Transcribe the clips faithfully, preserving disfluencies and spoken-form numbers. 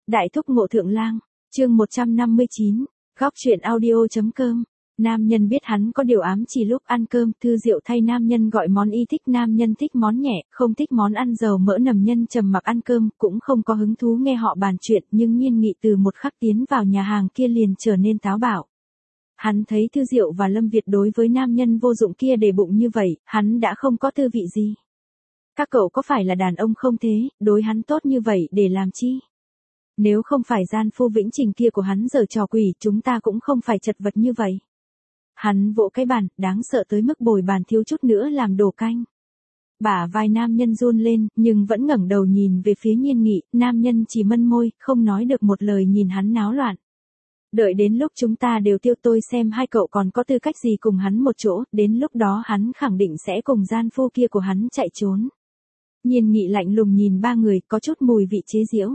Đại thúc Ngộ Thượng Lang, chương một trăm năm mươi chín, góc truyện audio.com. Nam nhân biết hắn có điều ám chỉ lúc ăn cơm, Thư Diệu thay nam nhân gọi món y thích, nam nhân thích món nhẹ, không thích món ăn dầu mỡ, nằm nhân trầm mặc ăn cơm, cũng không có hứng thú nghe họ bàn chuyện, nhưng Nhiên Nghị từ một khắc tiến vào nhà hàng kia liền trở nên táo bạo. Hắn thấy Thư Diệu và Lâm Việt đối với nam nhân vô dụng kia để bụng như vậy, hắn đã không có tư vị gì. Các cậu có phải là đàn ông không thế, đối hắn tốt như vậy để làm chi? Nếu không phải gian phu Vĩnh Trình kia của hắn giở trò quỷ, chúng ta cũng không phải chật vật như vậy. Hắn vỗ cái bàn, đáng sợ tới mức bồi bàn thiếu chút nữa làm đổ canh. Bả vai nam nhân run lên, nhưng vẫn ngẩng đầu nhìn về phía Nhiên Nghị, nam nhân chỉ mân môi, không nói được một lời nhìn hắn náo loạn. Đợi đến lúc chúng ta đều tiêu tôi xem hai cậu còn có tư cách gì cùng hắn một chỗ, đến lúc đó hắn khẳng định sẽ cùng gian phu kia của hắn chạy trốn. Nhiên Nghị lạnh lùng nhìn ba người, có chút mùi vị chế giễu.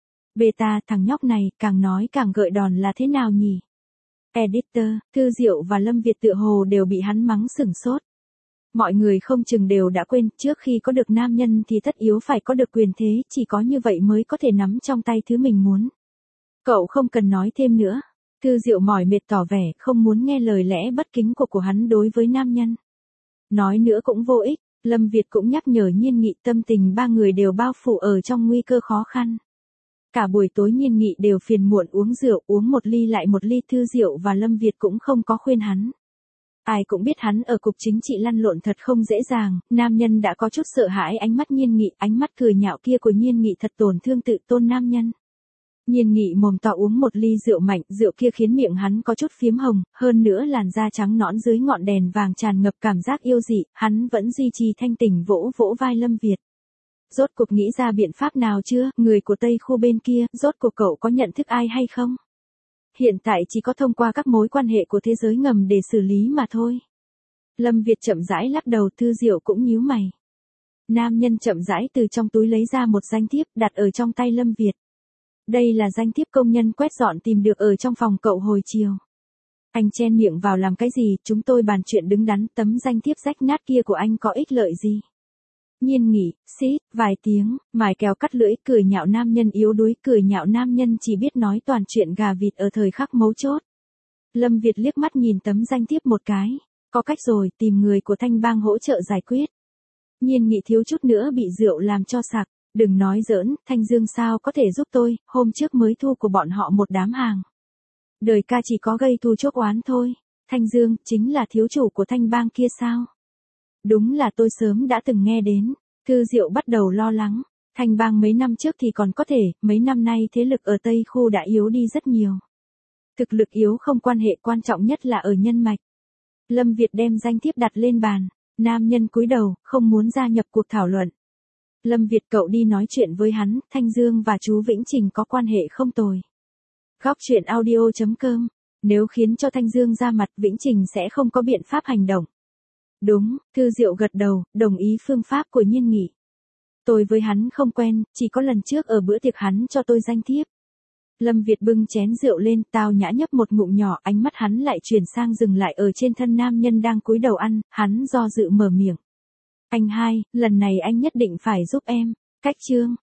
Beta, thằng nhóc này, càng nói càng gợi đòn là thế nào nhỉ? Editor, Thư Diệu và Lâm Việt tựa hồ đều bị hắn mắng sửng sốt. Mọi người không chừng đều đã quên, trước khi có được nam nhân thì tất yếu phải có được quyền thế, chỉ có như vậy mới có thể nắm trong tay thứ mình muốn. Cậu không cần nói thêm nữa. Thư Diệu mỏi mệt tỏ vẻ không muốn nghe lời lẽ bất kính của của hắn đối với nam nhân. Nói nữa cũng vô ích, Lâm Việt cũng nhắc nhở Nhiên Nghị, tâm tình ba người đều bao phủ ở trong nguy cơ khó khăn. Cả buổi tối Nhiên Nghị đều phiền muộn uống rượu, uống một ly lại một ly. Thư Diệu và Lâm Việt cũng không có khuyên hắn. Ai cũng biết hắn ở cục chính trị lăn lộn thật không dễ dàng, nam nhân đã có chút sợ hãi ánh mắt Nhiên Nghị, ánh mắt cười nhạo kia của Nhiên Nghị thật tổn thương tự tôn nam nhân. Nhiên Nghị mồm to uống một ly rượu mạnh, rượu kia khiến miệng hắn có chút phiếm hồng, hơn nữa làn da trắng nõn dưới ngọn đèn vàng tràn ngập cảm giác yêu dị, hắn vẫn duy trì thanh tỉnh vỗ vỗ vai Lâm Việt. Rốt cuộc nghĩ ra biện pháp nào chưa, người của Tây khu bên kia, rốt cuộc cậu có nhận thức ai hay không? Hiện tại chỉ có thông qua các mối quan hệ của thế giới ngầm để xử lý mà thôi. Lâm Việt chậm rãi lắc đầu. Thư Diệu cũng nhíu mày. Nam nhân chậm rãi từ trong túi lấy ra một danh thiếp đặt ở trong tay Lâm Việt. Đây là danh thiếp công nhân quét dọn tìm được ở trong phòng cậu hồi chiều. Anh chen miệng vào làm cái gì, chúng tôi bàn chuyện đứng đắn, tấm danh thiếp rách nát kia của anh có ích lợi gì? Nhiên Nghị, xít, vài tiếng, mài kèo cắt lưỡi, cười nhạo nam nhân yếu đuối, cười nhạo nam nhân chỉ biết nói toàn chuyện gà vịt ở thời khắc mấu chốt. Lâm Việt liếc mắt nhìn tấm danh thiếp một cái, có cách rồi, tìm người của Thanh Bang hỗ trợ giải quyết. Nhiên Nghị thiếu chút nữa bị rượu làm cho sặc, đừng nói giỡn, Thanh Dương sao có thể giúp tôi, hôm trước mới thu của bọn họ một đám hàng. Đời ca chỉ có gây thù chuốc oán thôi, Thanh Dương, chính là thiếu chủ của Thanh Bang kia sao? Đúng là tôi sớm đã từng nghe đến. Thư Diệu bắt đầu lo lắng. Thanh Bang mấy năm trước thì còn có thể, mấy năm nay thế lực ở Tây khu đã yếu đi rất nhiều. Thực lực yếu không quan hệ, quan trọng nhất là ở nhân mạch. Lâm Việt đem danh thiếp đặt lên bàn. Nam nhân cúi đầu, không muốn gia nhập cuộc thảo luận. Lâm Việt, cậu đi nói chuyện với hắn, Thanh Dương và chú Vĩnh Trình có quan hệ không tồi. Góc truyện audio.com. Nếu khiến cho Thanh Dương ra mặt, Vĩnh Trình sẽ không có biện pháp hành động. Đúng, Thư Diệu gật đầu, đồng ý phương pháp của Nhiên Nghị. Tôi với hắn không quen, chỉ có lần trước ở bữa tiệc hắn cho tôi danh thiếp. Lâm Việt bưng chén rượu lên, tao nhã nhấp một ngụm nhỏ, ánh mắt hắn lại chuyển sang dừng lại ở trên thân nam nhân đang cúi đầu ăn, hắn do dự mở miệng. Anh hai, lần này anh nhất định phải giúp em. Cách chương.